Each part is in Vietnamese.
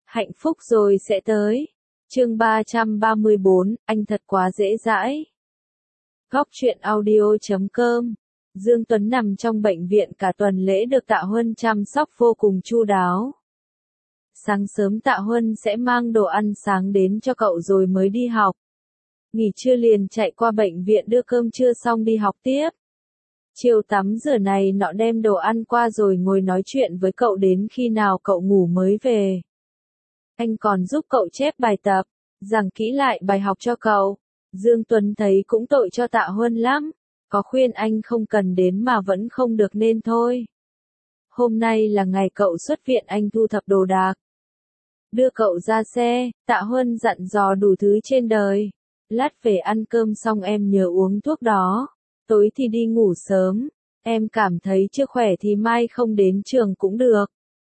Hạnh phúc rồi sẽ tới. Chương 334, anh thật quá dễ dãi. Góc truyện audio.com. Dương Tuấn nằm trong bệnh viện cả tuần lễ được Tạ Huân chăm sóc vô cùng chu đáo. Sáng sớm Tạ Huân sẽ mang đồ ăn sáng đến cho cậu rồi mới đi học. Nghỉ trưa liền chạy qua bệnh viện đưa cơm trưa xong đi học tiếp. Chiều tắm rửa này nọ đem đồ ăn qua rồi ngồi nói chuyện với cậu đến khi nào cậu ngủ mới về. Anh còn giúp cậu chép bài tập, giảng kỹ lại bài học cho cậu. Dương Tuấn thấy cũng tội cho Tạ Huân lắm, có khuyên anh không cần đến mà vẫn không được nên thôi. Hôm nay là ngày cậu xuất viện anh thu thập đồ đạc. Đưa cậu ra xe, Tạ Huân dặn dò đủ thứ trên đời. Lát về ăn cơm xong em nhớ uống thuốc đó, tối thì đi ngủ sớm, em cảm thấy chưa khỏe thì mai không đến trường cũng được.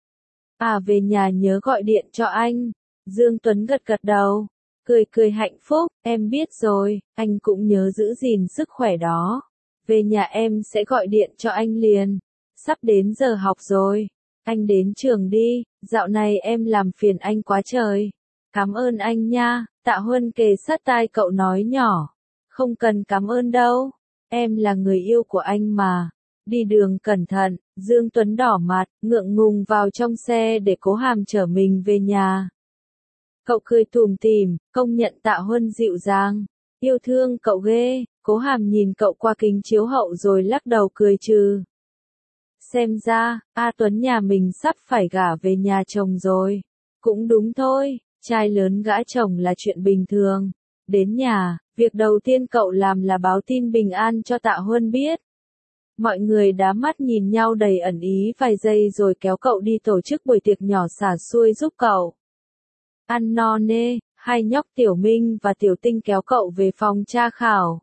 À về nhà nhớ gọi điện cho anh. Dương Tuấn gật gật đầu, cười cười hạnh phúc, em biết rồi, anh cũng nhớ giữ gìn sức khỏe đó. Về nhà em sẽ gọi điện cho anh liền. Sắp đến giờ học rồi, anh đến trường đi, dạo này em làm phiền anh quá trời. Cảm ơn anh nha, Tạ Huân kề sát tai cậu nói nhỏ. Không cần cảm ơn đâu, em là người yêu của anh mà. Đi đường cẩn thận, Dương Tuấn đỏ mặt, ngượng ngùng vào trong xe để Cố Hàm chở mình về nhà. Cậu cười tủm tỉm, công nhận Tạ Huân dịu dàng. Yêu thương cậu ghê. Cố Hàm nhìn cậu qua kính chiếu hậu rồi lắc đầu cười trừ. Xem ra, A Tuấn nhà mình sắp phải gả về nhà chồng rồi. Cũng đúng thôi, trai lớn gả chồng là chuyện bình thường. Đến nhà, việc đầu tiên cậu làm là báo tin bình an cho Tạ Huân biết. Mọi người đá mắt nhìn nhau đầy ẩn ý vài giây rồi kéo cậu đi tổ chức buổi tiệc nhỏ xả xuôi giúp cậu. Ăn no nê, hai nhóc Tiểu Minh và Tiểu Tinh kéo cậu về phòng tra khảo.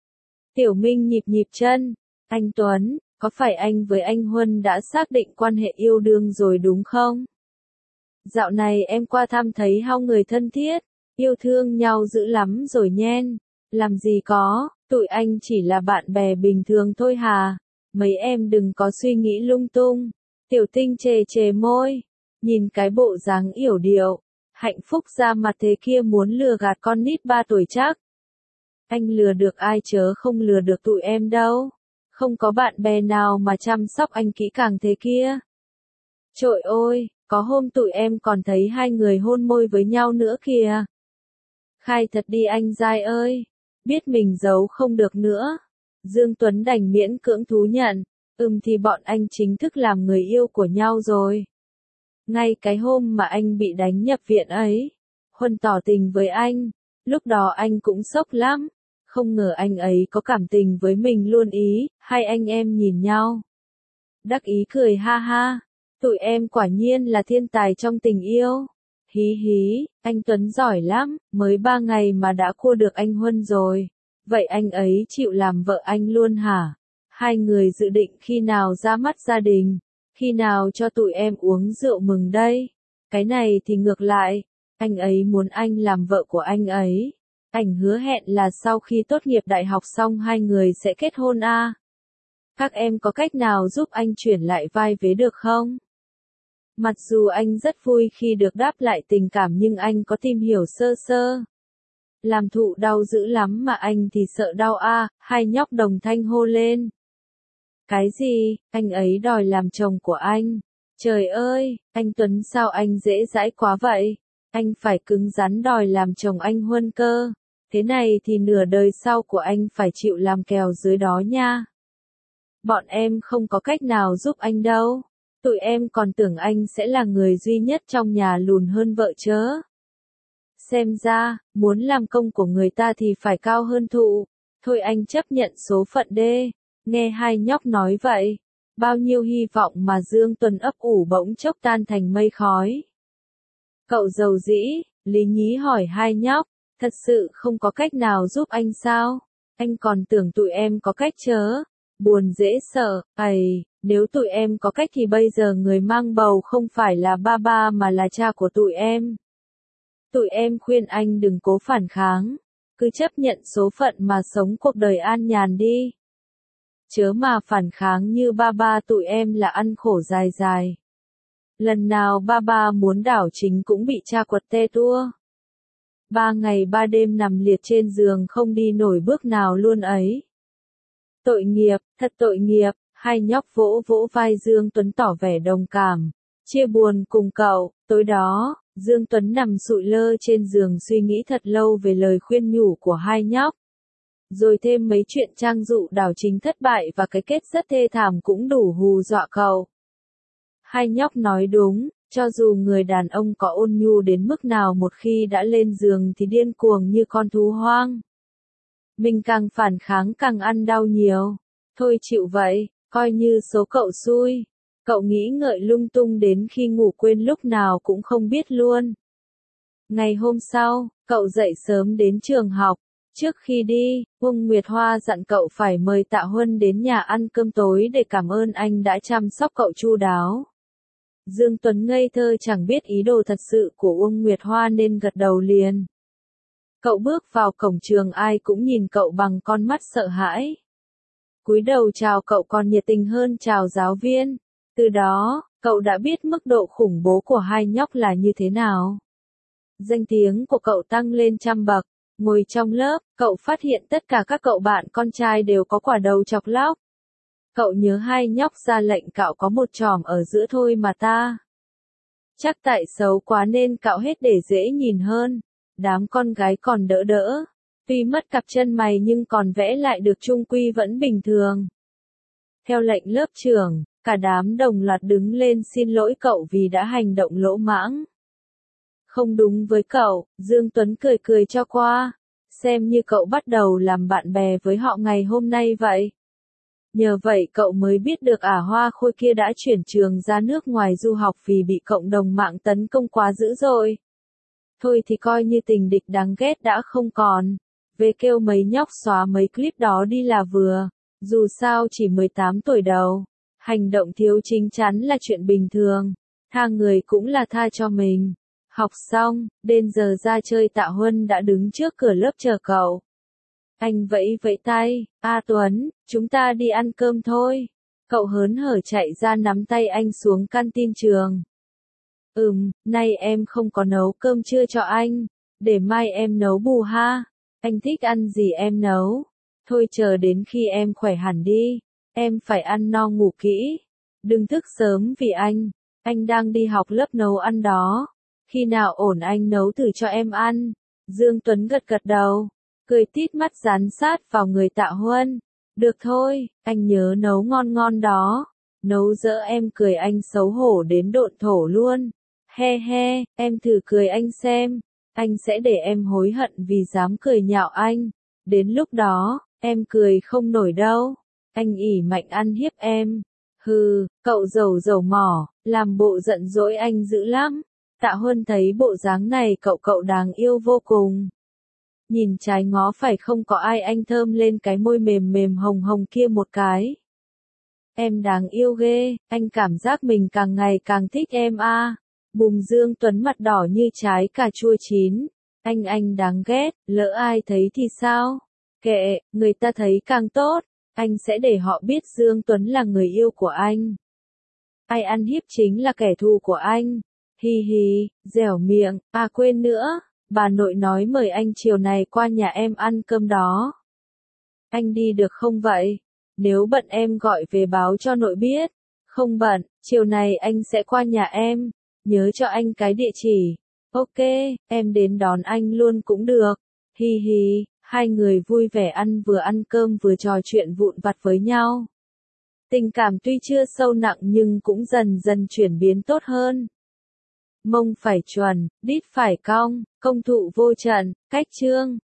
Tiểu Minh nhịp nhịp chân, anh Tuấn, có phải anh với anh Huân đã xác định quan hệ yêu đương rồi đúng không? Dạo này em qua thăm thấy hai người thân thiết, yêu thương nhau dữ lắm rồi nhen. Làm gì có, tụi anh chỉ là bạn bè bình thường thôi hà. Mấy em đừng có suy nghĩ lung tung. Tiểu Tinh chề chề môi, nhìn cái bộ dáng yểu điệu, hạnh phúc ra mặt thế kia muốn lừa gạt con nít 3 tuổi chắc. Anh lừa được ai chớ không lừa được tụi em đâu. Không có bạn bè nào mà chăm sóc anh kỹ càng thế kia. Trời ơi, có hôm tụi em còn thấy hai người hôn môi với nhau nữa kìa. Khai thật đi anh giai ơi, biết mình giấu không được nữa. Dương Tuấn đành miễn cưỡng thú nhận, thì bọn anh chính thức làm người yêu của nhau rồi. Ngay cái hôm mà anh bị đánh nhập viện ấy, Huân tỏ tình với anh, lúc đó anh cũng sốc lắm. Không ngờ anh ấy có cảm tình với mình luôn ý, hai anh em nhìn nhau. Đắc ý cười ha ha, tụi em quả nhiên là thiên tài trong tình yêu. Hí hí, anh Tuấn giỏi lắm, mới 3 ngày mà đã cua được anh Huân rồi. Vậy anh ấy chịu làm vợ anh luôn hả? Hai người dự định khi nào ra mắt gia đình, khi nào cho tụi em uống rượu mừng đây? Cái này thì ngược lại, anh ấy muốn anh làm vợ của anh ấy. Anh hứa hẹn là sau khi tốt nghiệp đại học xong hai người sẽ kết hôn à? Các em có cách nào giúp anh chuyển lại vai vế được không? Mặc dù anh rất vui khi được đáp lại tình cảm nhưng anh có tìm hiểu sơ sơ. Làm thụ đau dữ lắm mà anh thì sợ đau à, hai nhóc đồng thanh hô lên. Cái gì, anh ấy đòi làm chồng của anh? Trời ơi, anh Tuấn sao anh dễ dãi quá vậy? Anh phải cứng rắn đòi làm chồng anh Huân cơ. Thế này thì nửa đời sau của anh phải chịu làm kèo dưới đó nha. Bọn em không có cách nào giúp anh đâu. Tụi em còn tưởng anh sẽ là người duy nhất trong nhà lùn hơn vợ chớ. Xem ra, muốn làm công của người ta thì phải cao hơn thụ. Thôi anh chấp nhận số phận đê. Nghe hai nhóc nói vậy, bao nhiêu hy vọng mà Dương Tuấn ấp ủ bỗng chốc tan thành mây khói. Cậu giàu dĩ, lý nhí hỏi hai nhóc, thật sự không có cách nào giúp anh sao? Anh còn tưởng tụi em có cách chớ. Buồn dễ sợ, nếu tụi em có cách thì bây giờ người mang bầu không phải là ba ba mà là cha của tụi em. Tụi em khuyên anh đừng cố phản kháng, cứ chấp nhận số phận mà sống cuộc đời an nhàn đi. Chớ mà phản kháng như ba ba tụi em là ăn khổ dài dài. Lần nào ba ba muốn đảo chính cũng bị cha quật te tua. 3 ngày 3 đêm nằm liệt trên giường không đi nổi bước nào luôn ấy. Tội nghiệp, thật tội nghiệp, hai nhóc vỗ vỗ vai Dương Tuấn tỏ vẻ đồng cảm, chia buồn cùng cậu. Tối đó, Dương Tuấn nằm sụi lơ trên giường suy nghĩ thật lâu về lời khuyên nhủ của hai nhóc. Rồi thêm mấy chuyện Trang dụ đảo chính thất bại và cái kết rất thê thảm cũng đủ hù dọa cậu. Hai nhóc nói đúng, cho dù người đàn ông có ôn nhu đến mức nào một khi đã lên giường thì điên cuồng như con thú hoang. Mình càng phản kháng càng ăn đau nhiều. Thôi chịu vậy, coi như số cậu xui. Cậu nghĩ ngợi lung tung đến khi ngủ quên lúc nào cũng không biết luôn. Ngày hôm sau, cậu dậy sớm đến trường học. Trước khi đi, Uông Nguyệt Hoa dặn cậu phải mời Tạ Huân đến nhà ăn cơm tối để cảm ơn anh đã chăm sóc cậu chu đáo. Dương Tuấn ngây thơ chẳng biết ý đồ thật sự của Uông Nguyệt Hoa nên gật đầu liền. Cậu bước vào cổng trường ai cũng nhìn cậu bằng con mắt sợ hãi. Cúi đầu chào cậu còn nhiệt tình hơn chào giáo viên. Từ đó, cậu đã biết mức độ khủng bố của hai nhóc là như thế nào. Danh tiếng của cậu tăng lên trăm bậc. Ngồi trong lớp, cậu phát hiện tất cả các cậu bạn con trai đều có quả đầu chọc lóc. Cậu nhớ hai nhóc ra lệnh cạo có một chòm ở giữa thôi mà ta. Chắc tại xấu quá nên cạo hết để dễ nhìn hơn. Đám con gái còn đỡ đỡ. Tuy mất cặp chân mày nhưng còn vẽ lại được chung quy vẫn bình thường. Theo lệnh lớp trưởng, cả đám đồng loạt đứng lên xin lỗi cậu vì đã hành động lỗ mãng. Không đúng với cậu, Dương Tuấn cười cười cho qua. Xem như cậu bắt đầu làm bạn bè với họ ngày hôm nay vậy. Nhờ vậy cậu mới biết được Hoa Khôi kia đã chuyển trường ra nước ngoài du học vì bị cộng đồng mạng tấn công quá dữ rồi. Thôi thì coi như tình địch đáng ghét đã không còn. Về kêu mấy nhóc xóa mấy clip đó đi là vừa. Dù sao chỉ 18 tuổi đầu. Hành động thiếu chín chắn là chuyện bình thường. Tha người cũng là tha cho mình. Học xong, đến giờ ra chơi Tạ Huân đã đứng trước cửa lớp chờ cậu. Anh vẫy vẫy tay, Tuấn, chúng ta đi ăn cơm thôi. Cậu hớn hở chạy ra nắm tay anh xuống canteen trường. Nay em không có nấu cơm trưa cho anh. Để mai em nấu bù ha. Anh thích ăn gì em nấu. Thôi chờ đến khi em khỏe hẳn đi. Em phải ăn no ngủ kỹ. Đừng thức sớm vì anh đang đi học lớp nấu ăn đó. Khi nào ổn anh nấu thử cho em ăn. Dương Tuấn gật gật đầu. Cười tít mắt dán sát vào người Tạ Huân. Được thôi, anh nhớ nấu ngon ngon đó. Nấu dỡ em cười anh xấu hổ đến độn thổ luôn. He he, em thử cười anh xem. Anh sẽ để em hối hận vì dám cười nhạo anh. Đến lúc đó, em cười không nổi đâu. Anh ỉ mạnh ăn hiếp em. Hừ, cậu dầu mỏ, làm bộ giận dỗi anh dữ lắm. Tạ Huân thấy bộ dáng này cậu đáng yêu vô cùng. Nhìn trái ngó phải không có ai anh thơm lên cái môi mềm mềm hồng hồng kia một cái. Em đáng yêu ghê, anh cảm giác mình càng ngày càng thích em a. Bùm Dương Tuấn mặt đỏ như trái cà chua chín. Anh đáng ghét, lỡ ai thấy thì sao? Kệ, người ta thấy càng tốt. Anh sẽ để họ biết Dương Tuấn là người yêu của anh. Ai ăn hiếp chính là kẻ thù của anh. Hi hi, dẻo miệng, quên nữa, bà nội nói mời anh chiều này qua nhà em ăn cơm đó. Anh đi được không vậy? Nếu bận em gọi về báo cho nội biết. Không bận, chiều này anh sẽ qua nhà em. Nhớ cho anh cái địa chỉ. Ok, em đến đón anh luôn cũng được. Hi hi, hai người vui vẻ ăn cơm vừa trò chuyện vụn vặt với nhau. Tình cảm tuy chưa sâu nặng nhưng cũng dần dần chuyển biến tốt hơn. Mông phải chuẩn, đít phải cong, công thụ vô trận, cách chương.